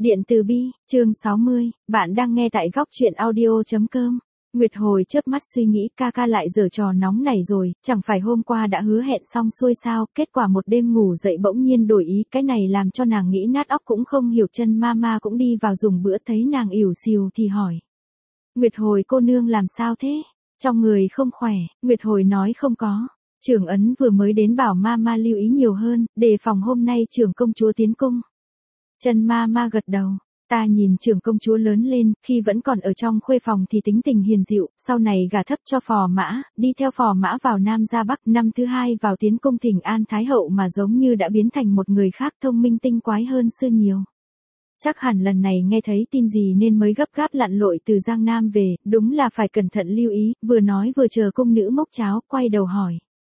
Điện từ bi, chương 60, bạn đang nghe tại góc truyện audio.com. Nguyệt hồi chớp mắt suy nghĩ ca ca lại giở trò nóng này rồi, chẳng phải hôm qua đã hứa hẹn xong xuôi sao, kết quả một đêm ngủ dậy bỗng nhiên đổi ý, cái này làm cho nàng nghĩ nát óc cũng không hiểu. Chân mama cũng đi vào dùng bữa thấy nàng ỉu xìu thì hỏi. Nguyệt hồi cô nương làm sao thế? Trong người không khỏe, Nguyệt hồi nói không có. Trưởng ấn vừa mới đến bảo mama lưu ý nhiều hơn, đề phòng hôm nay trưởng công chúa tiến cung. Chân mama gật đầu, ta nhìn trưởng công chúa lớn lên, khi vẫn còn ở trong khuê phòng thì tính tình hiền dịu, sau này gả thấp cho phò mã, đi theo phò mã vào Nam ra Bắc, năm thứ hai vào tiến cung thỉnh an Thái hậu mà giống như đã biến thành một người khác, thông minh tinh quái hơn xưa nhiều. Chắc hẳn lần này nghe thấy tin gì nên mới gấp gáp lặn lội từ Giang Nam về, đúng là phải cẩn thận lưu ý, vừa nói vừa chờ cung nữ mốc cháo, quay đầu hỏi.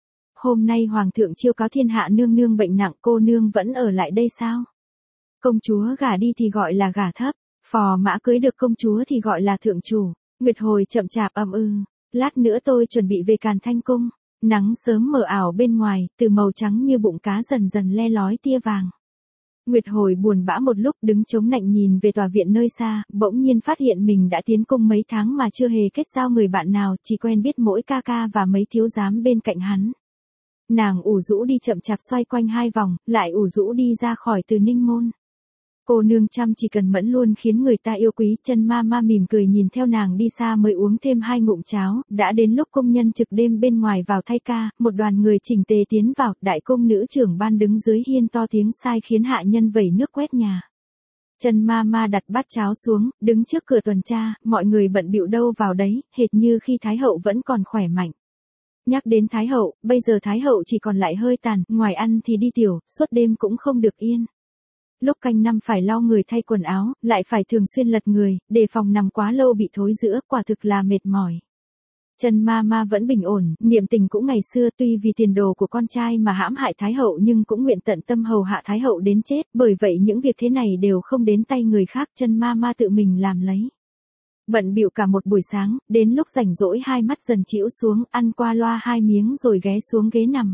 Hôm nay hoàng thượng chiêu cáo thiên hạ nương nương bệnh nặng, cô nương vẫn ở lại đây sao? Công chúa gả đi thì gọi là gả thấp, phò mã cưới được công chúa thì gọi là thượng chủ. Nguyệt hồi chậm chạp lát nữa tôi chuẩn bị về Càn Thanh cung. Nắng sớm mờ ảo bên ngoài, từ màu trắng như bụng cá dần dần le lói tia vàng. Nguyệt hồi buồn bã một lúc, đứng chống nạnh nhìn về tòa viện nơi xa, bỗng nhiên phát hiện mình đã tiến cung mấy tháng mà chưa hề kết giao người bạn nào, chỉ quen biết mỗi ca ca và mấy thiếu giám bên cạnh hắn. Nàng ủ rũ đi chậm chạp xoay quanh hai vòng, lại ủ rũ đi ra khỏi Từ Ninh môn. Cô nương chăm chỉ cần mẫn luôn khiến người ta yêu quý. Chân mama mỉm cười nhìn theo nàng đi xa mới uống thêm 2 ngụm cháo, đã đến lúc công nhân trực đêm bên ngoài vào thay ca, một đoàn người chỉnh tề tiến vào, đại công nữ trưởng ban đứng dưới hiên to tiếng sai khiến hạ nhân vẩy nước quét nhà. Chân mama đặt bát cháo xuống, đứng trước cửa tuần tra, mọi người bận bịu đâu vào đấy, hệt như khi Thái hậu vẫn còn khỏe mạnh. Nhắc đến Thái hậu, bây giờ Thái hậu chỉ còn lại hơi tàn, ngoài ăn thì đi tiểu, suốt đêm cũng không được yên. Lúc canh năm phải lau người thay quần áo, lại phải thường xuyên lật người, đề phòng nằm quá lâu bị thối rữa, quả thực là mệt mỏi. Chân mama vẫn bình ổn, niệm tình cũng ngày xưa, tuy vì tiền đồ của con trai mà hãm hại Thái hậu nhưng cũng nguyện tận tâm hầu hạ Thái hậu đến chết, bởi vậy những việc thế này đều không đến tay người khác, chân mama tự mình làm lấy. Bận bịu cả một buổi sáng, đến lúc rảnh rỗi hai mắt dần chĩu xuống, ăn qua loa 2 miếng rồi ghé xuống ghế nằm.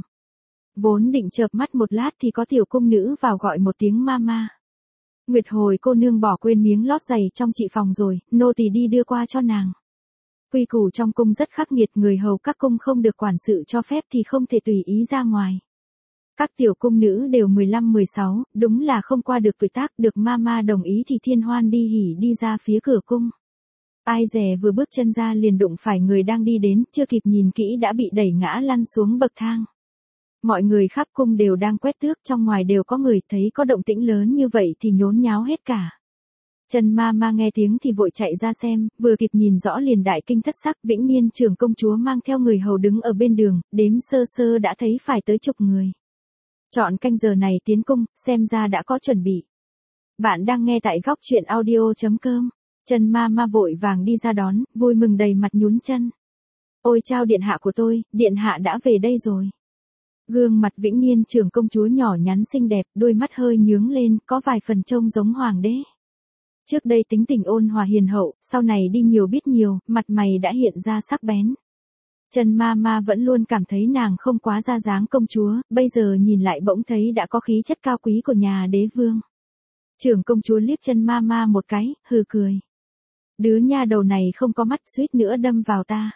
Vốn định chợp mắt một lát thì có tiểu cung nữ vào gọi một tiếng mama. Nguyệt hồi cô nương bỏ quên miếng lót giày trong chị phòng rồi, nô tỳ đi đưa qua cho nàng. Quy củ trong cung rất khắc nghiệt, người hầu các cung không được quản sự cho phép thì không thể tùy ý ra ngoài. Các tiểu cung nữ đều 15-16, đúng là không qua được tuổi tác, được mama đồng ý thì thiên hoan đi hỉ đi ra phía cửa cung. Ai dè vừa bước chân ra liền đụng phải người đang đi đến, chưa kịp nhìn kỹ đã bị đẩy ngã lăn xuống bậc thang. Mọi người khắp cung đều đang quét tước, trong ngoài đều có người, thấy có động tĩnh lớn như vậy thì nhốn nháo hết cả. Chân mama nghe tiếng thì vội chạy ra xem, vừa kịp nhìn rõ liền đại kinh thất sắc, Vĩnh Niên trưởng công chúa mang theo người hầu đứng ở bên đường, đếm sơ sơ đã thấy phải tới chục người. Chọn canh giờ này tiến cung, xem ra đã có chuẩn bị. Bạn đang nghe tại góc truyện audio.com. Chân mama vội vàng đi ra đón, vui mừng đầy mặt nhún chân. Ôi chao điện hạ của tôi, điện hạ đã về đây rồi. Gương mặt Vĩnh Niên trưởng công chúa nhỏ nhắn xinh đẹp, đôi mắt hơi nhướng lên, có vài phần trông giống hoàng đế. Trước đây tính tình ôn hòa hiền hậu, sau này đi nhiều biết nhiều, mặt mày đã hiện ra sắc bén. Chân mama vẫn luôn cảm thấy nàng không quá ra dáng công chúa, bây giờ nhìn lại bỗng thấy đã có khí chất cao quý của nhà đế vương. Trưởng công chúa liếc chân mama một cái, hừ cười. Đứa nha đầu này không có mắt, suýt nữa đâm vào ta.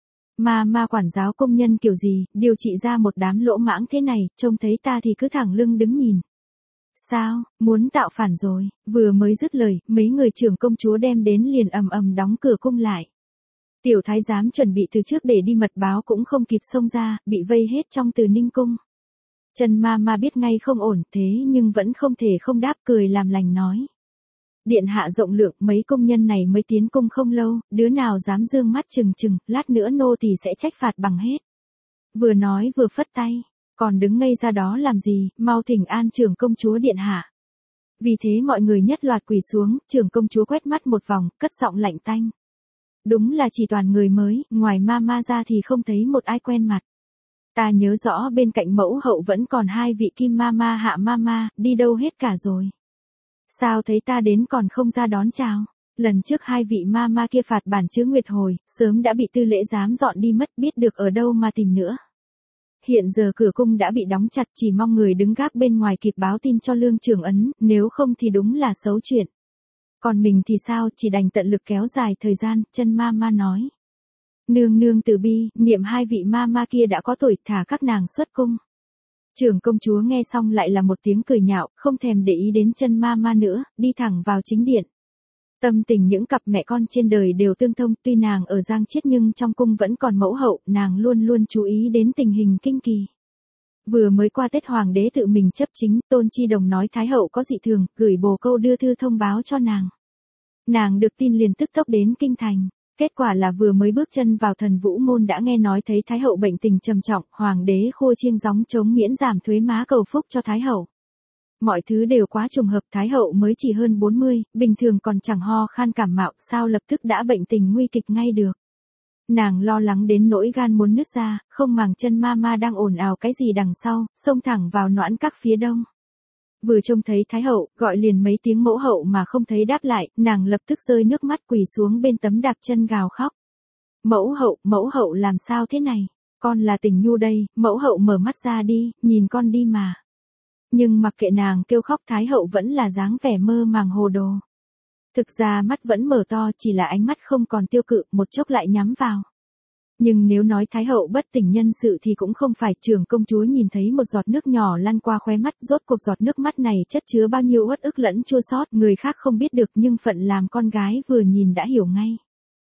Mà quản giáo công nhân kiểu gì, điều trị ra một đám lỗ mãng thế này, trông thấy ta thì cứ thẳng lưng đứng nhìn. Sao, muốn tạo phản rồi? Vừa mới dứt lời, mấy người trưởng công chúa đem đến liền ầm ầm đóng cửa cung lại. Tiểu thái giám chuẩn bị từ trước để đi mật báo cũng không kịp xông ra, bị vây hết trong Từ Ninh cung. Chân mama biết ngay không ổn, thế nhưng vẫn không thể không đáp, cười làm lành nói. Điện hạ rộng lượng, mấy công nhân này mới tiến cung không lâu, đứa nào dám dương mắt chừng chừng, lát nữa nô tỳ sẽ trách phạt bằng hết. Vừa nói vừa phất tay, còn đứng ngây ra đó làm gì, mau thỉnh an trưởng công chúa điện hạ. Vì thế mọi người nhất loạt quỳ xuống, trưởng công chúa quét mắt một vòng, cất giọng lạnh tanh. Đúng là chỉ toàn người mới, ngoài mama ra thì không thấy một ai quen mặt. Ta nhớ rõ bên cạnh mẫu hậu vẫn còn 2 vị kim mama hạ mama, đi đâu hết cả rồi. Sao thấy ta đến còn không ra đón chào? Lần trước 2 vị mama kia phạt bản chứa Nguyệt hồi, sớm đã bị tư lễ giám dọn đi mất, biết được ở đâu mà tìm nữa. Hiện giờ cửa cung đã bị đóng chặt, chỉ mong người đứng gác bên ngoài kịp báo tin cho Lương Trường Ấn, nếu không thì đúng là xấu chuyện. Còn mình thì sao, chỉ đành tận lực kéo dài thời gian, chân ma ma nói. Nương nương từ bi, niệm hai vị ma ma kia đã có tuổi, thả các nàng xuất cung. Trưởng công chúa nghe xong lại là một tiếng cười nhạo, không thèm để ý đến chân ma ma nữa, đi thẳng vào chính điện. Tâm tình những cặp mẹ con trên đời đều tương thông, tuy nàng ở Giang Chiết nhưng trong cung vẫn còn mẫu hậu, nàng luôn luôn chú ý đến tình hình kinh kỳ. Vừa mới qua Tết hoàng đế tự mình chấp chính, Tôn Chi Đồng nói Thái hậu có dị thường, gửi bồ câu đưa thư thông báo cho nàng. Nàng được tin liền tức tốc đến kinh thành. Kết quả là vừa mới bước chân vào Thần Vũ môn đã nghe nói thấy Thái hậu bệnh tình trầm trọng, hoàng đế khua chiêng gióng trống miễn giảm thuế má cầu phúc cho Thái hậu. Mọi thứ đều quá trùng hợp, Thái hậu mới chỉ hơn 40, bình thường còn chẳng ho khan cảm mạo, sao lập tức đã bệnh tình nguy kịch ngay được. Nàng lo lắng đến nỗi gan muốn nứt ra, không màng chân ma ma đang ồn ào cái gì đằng sau, xông thẳng vào noãn các phía đông. Vừa trông thấy Thái hậu, gọi liền mấy tiếng mẫu hậu mà không thấy đáp lại, nàng lập tức rơi nước mắt quỳ xuống bên tấm đạp chân gào khóc. Mẫu hậu làm sao thế này? Con là Tình Nhu đây, mẫu hậu mở mắt ra đi, nhìn con đi mà. Nhưng mặc kệ nàng kêu khóc, Thái hậu vẫn là dáng vẻ mơ màng hồ đồ. Thực ra mắt vẫn mở to, chỉ là ánh mắt không còn tiêu cự, một chốc lại nhắm vào. Nhưng nếu nói Thái hậu bất tỉnh nhân sự thì cũng không phải. Trưởng công chúa nhìn thấy một giọt nước nhỏ lăn qua khóe mắt, rốt cuộc giọt nước mắt này chất chứa bao nhiêu uất ức lẫn chua xót, người khác không biết được nhưng phận làm con gái vừa nhìn đã hiểu ngay.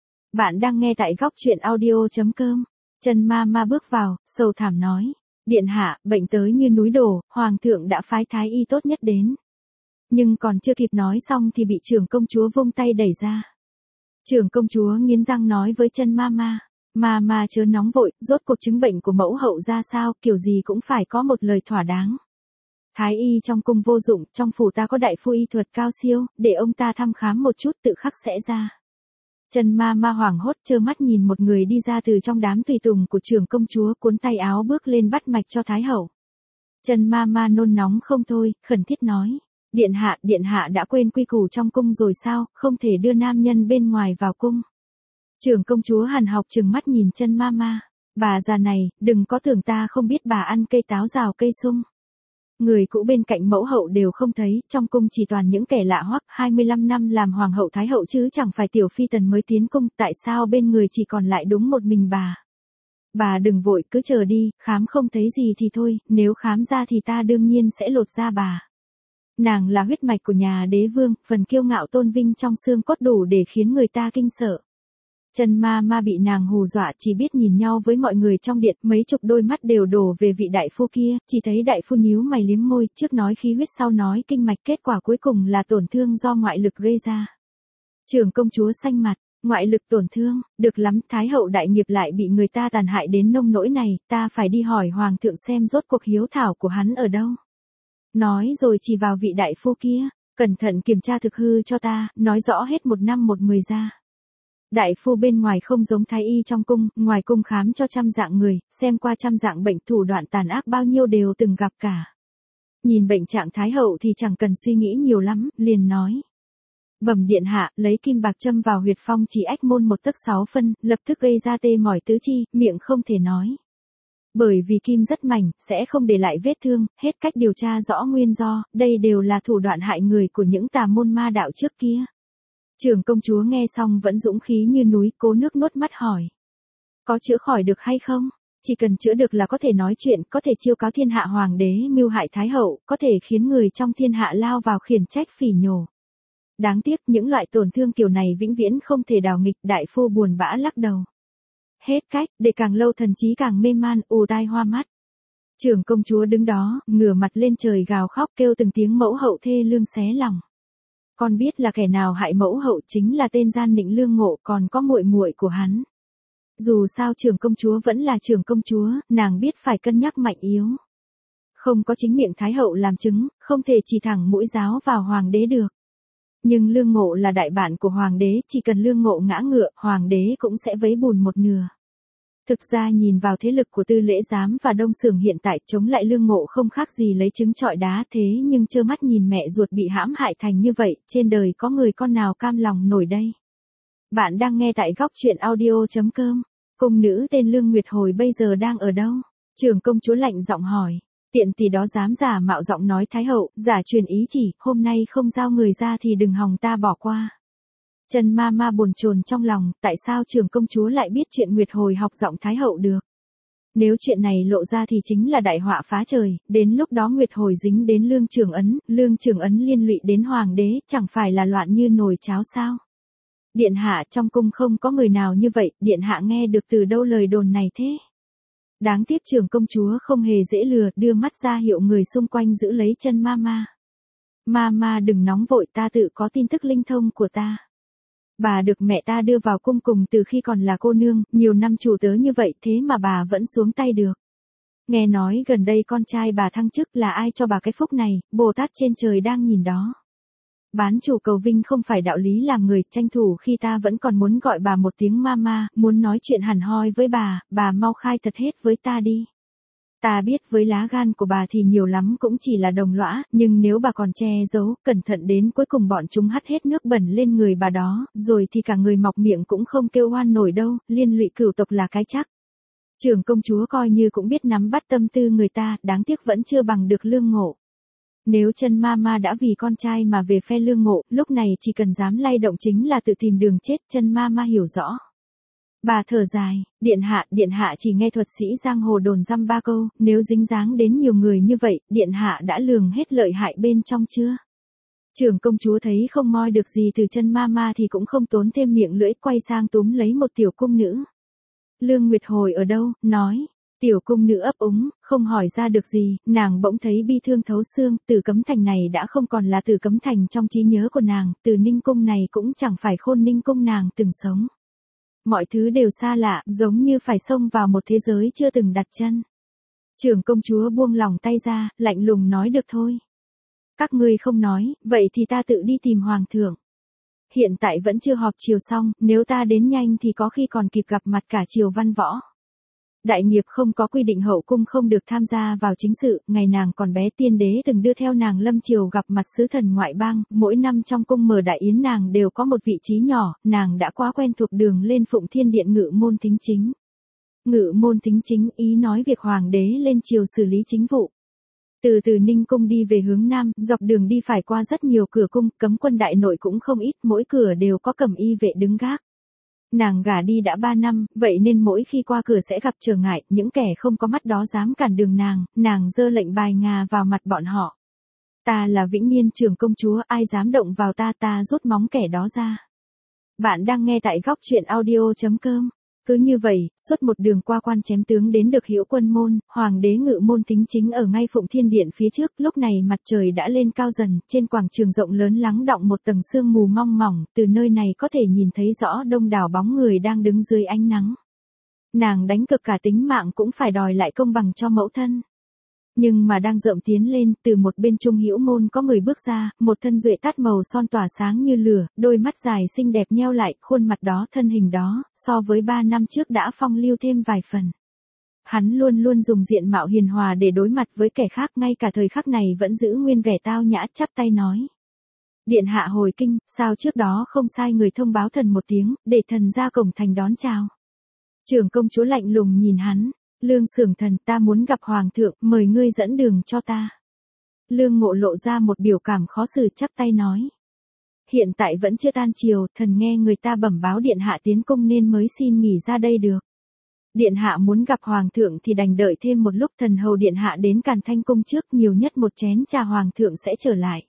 Bạn đang nghe tại góc truyện audio.com. Chân ma ma bước vào, sầu thảm nói. Điện hạ, bệnh tới như núi đổ, hoàng thượng đã phái thái y tốt nhất đến. Nhưng còn chưa kịp nói xong thì bị trưởng công chúa vung tay đẩy ra. Trưởng công chúa nghiến răng nói với chân ma ma. Ma chớ nóng vội, rốt cuộc chứng bệnh của mẫu hậu ra sao, kiểu gì cũng phải có một lời thỏa đáng. Thái y trong cung vô dụng, trong phủ ta có đại phu y thuật cao siêu, để ông ta thăm khám một chút tự khắc sẽ ra. Chân ma ma hoảng hốt trơ mắt nhìn một người đi ra từ trong đám tùy tùng của trưởng công chúa, cuốn tay áo bước lên bắt mạch cho Thái hậu. Chân ma ma nôn nóng không thôi, khẩn thiết nói. Điện hạ đã quên quy củ trong cung rồi sao, không thể đưa nam nhân bên ngoài vào cung. Trưởng công chúa hằn học trừng mắt nhìn chân ma ma. Bà già này, đừng có tưởng ta không biết bà ăn cây táo rào cây sung. Người cũ bên cạnh mẫu hậu đều không thấy, trong cung chỉ toàn những kẻ lạ hoắc, 25 năm làm hoàng hậu thái hậu chứ chẳng phải tiểu phi tần mới tiến cung, tại sao bên người chỉ còn lại đúng một mình bà. Bà đừng vội, cứ chờ đi, khám không thấy gì thì thôi, nếu khám ra thì ta đương nhiên sẽ lột da bà. Nàng là huyết mạch của nhà đế vương, phần kiêu ngạo tôn vinh trong xương cốt đủ để khiến người ta kinh sợ. Chân ma ma bị nàng hù dọa, chỉ biết nhìn nhau với mọi người trong điện, mấy chục đôi mắt đều đổ về vị đại phu kia, chỉ thấy đại phu nhíu mày liếm môi, trước nói khí huyết sau nói kinh mạch, kết quả cuối cùng là tổn thương do ngoại lực gây ra. Trưởng công chúa xanh mặt, ngoại lực tổn thương, được lắm, thái hậu đại nghiệp lại bị người ta tàn hại đến nông nỗi này, ta phải đi hỏi hoàng thượng xem rốt cuộc hiếu thảo của hắn ở đâu. Nói rồi chỉ vào vị đại phu kia, cẩn thận kiểm tra thực hư cho ta, nói rõ hết 1 năm 1 10 ra. Đại phu bên ngoài không giống thái y trong cung, ngoài cung khám cho trăm dạng người, xem qua trăm dạng bệnh, thủ đoạn tàn ác bao nhiêu đều từng gặp cả. Nhìn bệnh trạng thái hậu thì chẳng cần suy nghĩ nhiều lắm, liền nói. Bẩm điện hạ, lấy kim bạc châm vào huyệt phong chỉ ách môn 1 tấc 6 phân, lập tức gây ra tê mỏi tứ chi, miệng không thể nói. Bởi vì kim rất mảnh, sẽ không để lại vết thương, hết cách điều tra rõ nguyên do, đây đều là thủ đoạn hại người của những tà môn ma đạo trước kia. Trưởng công chúa nghe xong vẫn dũng khí như núi, cố nước nuốt mắt hỏi. Có chữa khỏi được hay không? Chỉ cần chữa được là có thể nói chuyện, có thể chiêu cáo thiên hạ hoàng đế mưu hại thái hậu, có thể khiến người trong thiên hạ lao vào khiển trách phỉ nhổ. Đáng tiếc những loại tổn thương kiểu này vĩnh viễn không thể đảo nghịch, đại phu buồn bã lắc đầu. Hết cách, để càng lâu thần trí càng mê man, ù tai hoa mắt. Trưởng công chúa đứng đó, ngửa mặt lên trời gào khóc kêu từng tiếng mẫu hậu thê lương xé lòng. Con biết là kẻ nào hại mẫu hậu, chính là tên gian nịnh Lương Ngộ, còn có muội muội của hắn. Dù sao trưởng công chúa vẫn là trưởng công chúa, nàng biết phải cân nhắc mạnh yếu. Không có chính miệng thái hậu làm chứng, không thể chỉ thẳng mũi giáo vào hoàng đế được. Nhưng Lương Ngộ là đại bạn của hoàng đế, chỉ cần Lương Ngộ ngã ngựa, hoàng đế cũng sẽ vấy bùn 1/2. Thực ra nhìn vào thế lực của Tư Lễ Giám và Đông Xưởng hiện tại, chống lại Lương Ngộ không khác gì lấy trứng trọi đá, thế nhưng trơ mắt nhìn mẹ ruột bị hãm hại thành như vậy, trên đời có người con nào cam lòng nổi đây. Bạn đang nghe tại góc truyện audio.com. Cung nữ tên Lương Nguyệt Hồi bây giờ đang ở đâu? Trưởng công chúa lạnh giọng hỏi. Tiện tỷ đó dám giả mạo giọng nói Thái hậu, giả truyền ý chỉ, hôm nay không giao người ra thì đừng hòng ta bỏ qua. Trần ma ma bồn chồn trong lòng, tại sao trưởng công chúa lại biết chuyện Nguyệt Hồi học giọng Thái hậu được? Nếu chuyện này lộ ra thì chính là đại họa phá trời, đến lúc đó Nguyệt Hồi dính đến Lương Trường Ấn liên lụy đến hoàng đế, chẳng phải là loạn như nồi cháo sao? Điện hạ, trong cung không có người nào như vậy, điện hạ nghe được từ đâu lời đồn này thế? Đáng tiếc trưởng công chúa không hề dễ lừa, đưa mắt ra hiệu người xung quanh giữ lấy chân Mama. Mama đừng nóng vội, ta tự có tin tức linh thông của ta. Bà được mẹ ta đưa vào cung cùng từ khi còn là cô nương, nhiều năm chủ tớ như vậy thế mà bà vẫn xuống tay được. Nghe nói gần đây con trai bà thăng chức, là ai cho bà cái phúc này, Bồ Tát trên trời đang nhìn đó. Bán chủ cầu vinh không phải đạo lý làm người, tranh thủ khi ta vẫn còn muốn gọi bà một tiếng mama, muốn nói chuyện hẳn hoi với bà mau khai thật hết với ta đi. Ta biết với lá gan của bà thì nhiều lắm cũng chỉ là đồng lõa, nhưng nếu bà còn che giấu, cẩn thận đến cuối cùng bọn chúng hắt hết nước bẩn lên người bà đó, rồi thì cả người mọc miệng cũng không kêu oan nổi đâu, liên lụy cửu tộc là cái chắc. Trưởng công chúa coi như cũng biết nắm bắt tâm tư người ta, đáng tiếc vẫn chưa bằng được Lương Ngộ. Nếu chân Mama đã vì con trai mà về phe Lương Ngộ, lúc này chỉ cần dám lay động chính là tự tìm đường chết, chân Mama hiểu rõ. Bà thở dài, điện hạ chỉ nghe thuật sĩ giang hồ đồn dăm ba câu, nếu dính dáng đến nhiều người như vậy, điện hạ đã lường hết lợi hại bên trong chưa? Trưởng công chúa thấy không moi được gì từ chân Mama thì cũng không tốn thêm miệng lưỡi, quay sang túm lấy một tiểu cung nữ. Lương Nguyệt Hồi ở đâu, nói. Tiểu cung nữ ấp úng, không hỏi ra được gì, nàng bỗng thấy bi thương thấu xương, Tử Cấm Thành này đã không còn là Tử Cấm Thành trong trí nhớ của nàng, Từ Ninh Cung này cũng chẳng phải Khôn Ninh Cung nàng từng sống. Mọi thứ đều xa lạ, giống như phải xông vào một thế giới chưa từng đặt chân. Trưởng công chúa buông lòng tay ra, lạnh lùng nói được thôi. Các ngươi không nói, vậy thì ta tự đi tìm hoàng thượng. Hiện tại vẫn chưa họp triều xong, nếu ta đến nhanh thì có khi còn kịp gặp mặt cả triều văn võ. Đại nghiệp không có quy định hậu cung không được tham gia vào chính sự, ngày nàng còn bé tiên đế từng đưa theo nàng lâm triều gặp mặt sứ thần ngoại bang, mỗi năm trong cung mở đại yến nàng đều có một vị trí nhỏ, nàng đã quá quen thuộc đường lên Phụng Thiên Điện Ngự Môn Thính Chính. Ngự Môn Thính Chính ý nói việc hoàng đế lên triều xử lý chính vụ. Từ Ninh Cung đi về hướng Nam, dọc đường đi phải qua rất nhiều cửa cung, cấm quân đại nội cũng không ít, mỗi cửa đều có cẩm y vệ đứng gác. Nàng gả đi đã 3 năm, vậy nên mỗi khi qua cửa sẽ gặp trở ngại, những kẻ không có mắt đó dám cản đường nàng giơ lệnh bài ngà vào mặt bọn họ. Ta là Vĩnh Niên trưởng công chúa, ai dám động vào ta rút móng kẻ đó ra. Bạn đang nghe tại góc truyện audio.com. Cứ như vậy, suốt một đường qua quan chém tướng đến được Hữu Quân Môn, hoàng đế Ngự Môn Thính Chính ở ngay Phụng Thiên Điện phía trước, lúc này mặt trời đã lên cao dần, trên quảng trường rộng lớn lắng đọng một tầng sương mù mong mỏng, từ nơi này có thể nhìn thấy rõ đông đảo bóng người đang đứng dưới ánh nắng. Nàng đánh cực cả tính mạng cũng phải đòi lại công bằng cho mẫu thân. Nhưng mà đang rộng tiến lên, từ một bên Trung Hữu Môn có người bước ra, một thân duệ tát màu son tỏa sáng như lửa, đôi mắt dài xinh đẹp nheo lại, khuôn mặt đó thân hình đó, so với 3 năm trước đã phong lưu thêm vài phần. Hắn luôn luôn dùng diện mạo hiền hòa để đối mặt với kẻ khác, ngay cả thời khắc này vẫn giữ nguyên vẻ tao nhã, chắp tay nói. Điện hạ hồi kinh, sao trước đó không sai người thông báo thần một tiếng, để thần ra cổng thành đón chào. Trưởng công chúa lạnh lùng nhìn hắn. Lương Sưởng Thần, ta muốn gặp hoàng thượng, mời ngươi dẫn đường cho ta. Lương Ngộ lộ ra một biểu cảm khó xử, chắp tay nói. Hiện tại vẫn chưa tan chiều, thần nghe người ta bẩm báo điện hạ tiến cung nên mới xin nghỉ ra đây được. Điện hạ muốn gặp hoàng thượng thì đành đợi thêm một lúc, thần hầu điện hạ đến Càn Thanh cung trước, nhiều nhất một chén trà hoàng thượng sẽ trở lại.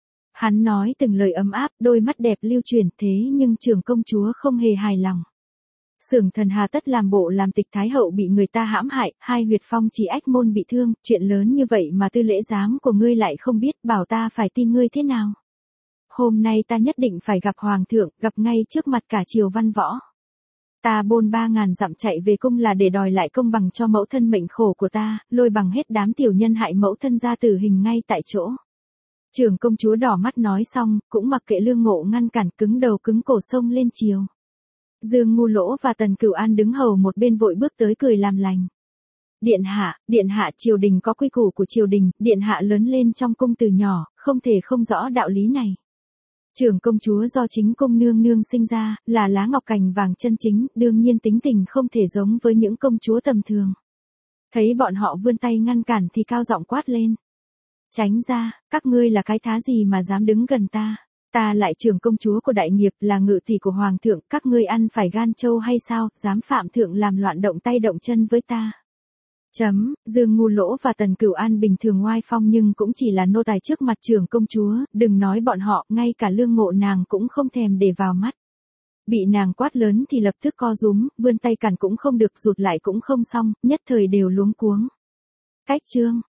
Hắn nói từng lời ấm áp, đôi mắt đẹp lưu truyền, thế nhưng trưởng công chúa không hề hài lòng. Sưởng Thần hà tất làm bộ làm tịch thái hậu bị người ta hãm hại, hai huyệt phong chỉ ách môn bị thương, chuyện lớn như vậy mà tư lễ giám của ngươi lại không biết, bảo ta phải tin ngươi thế nào. Hôm nay ta nhất định phải gặp hoàng thượng, gặp ngay trước mặt cả triều văn võ. Ta bôn 3.000 dặm chạy về cung là để đòi lại công bằng cho mẫu thân mệnh khổ của ta, lôi bằng hết đám tiểu nhân hại mẫu thân ra tử hình ngay tại chỗ. Trưởng công chúa đỏ mắt nói xong, cũng mặc kệ Lương Ngộ ngăn cản, cứng đầu cứng cổ xông lên triều. Dương Ngu Lỗ và Tần Cửu An đứng hầu một bên vội bước tới cười làm lành. Điện hạ, triều đình có quy củ của triều đình, điện hạ lớn lên trong cung từ nhỏ, không thể không rõ đạo lý này. Trưởng công chúa do chính cung nương nương sinh ra, là lá ngọc cành vàng chân chính, đương nhiên tính tình không thể giống với những công chúa tầm thường. Thấy bọn họ vươn tay ngăn cản thì cao giọng quát lên. Tránh ra, các ngươi là cái thá gì mà dám đứng gần ta. Ta lại trưởng công chúa của đại nghiệp, là ngự tỷ của hoàng thượng, các ngươi ăn phải gan trâu hay sao, dám phạm thượng làm loạn động tay động chân với ta. Dương Ngu Lỗ và Tần Cửu An bình thường ngoai phong nhưng cũng chỉ là nô tài trước mặt trưởng công chúa, đừng nói bọn họ, ngay cả Lương Ngộ nàng cũng không thèm để vào mắt. Bị nàng quát lớn thì lập tức co rúm, vươn tay cản cũng không được, rụt lại cũng không xong, nhất thời đều luống cuống. Cách chương